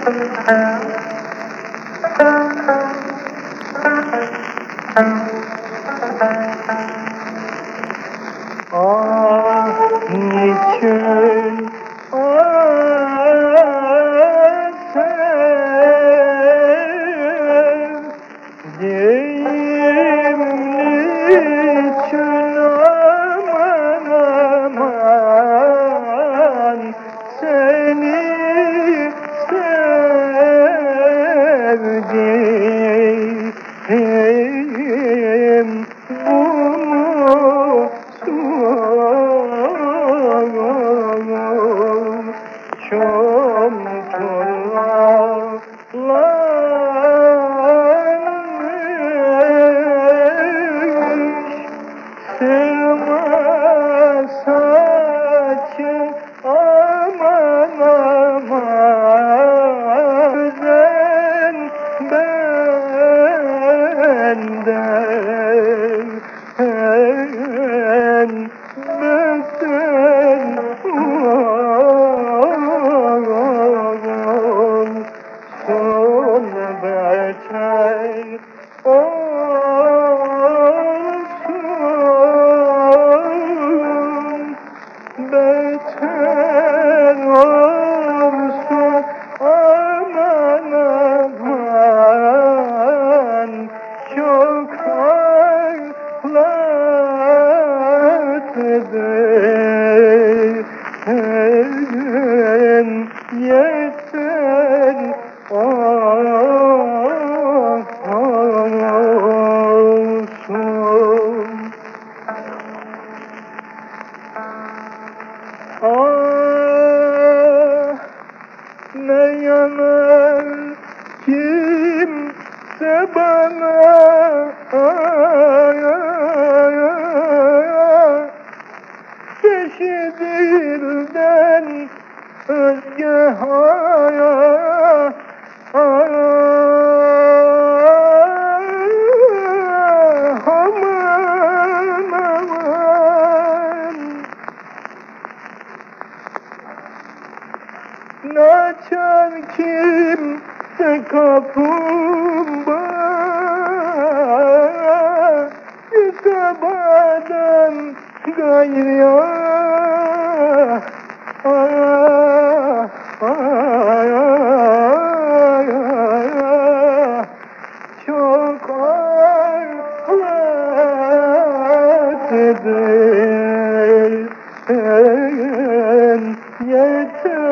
Niçin sevdim, niçin aman aman seni sevdim, bunu sırma saçı aman aman güzel benden bütün son beter olsun, beter olsun aman aman, çok ağlattın yeter olsun. Ah, ne yanar kimse bana, Reşidil'den özge hayat aman aman, naçar kimse kapımda yıkamadan gayrı çok ağlattın yeter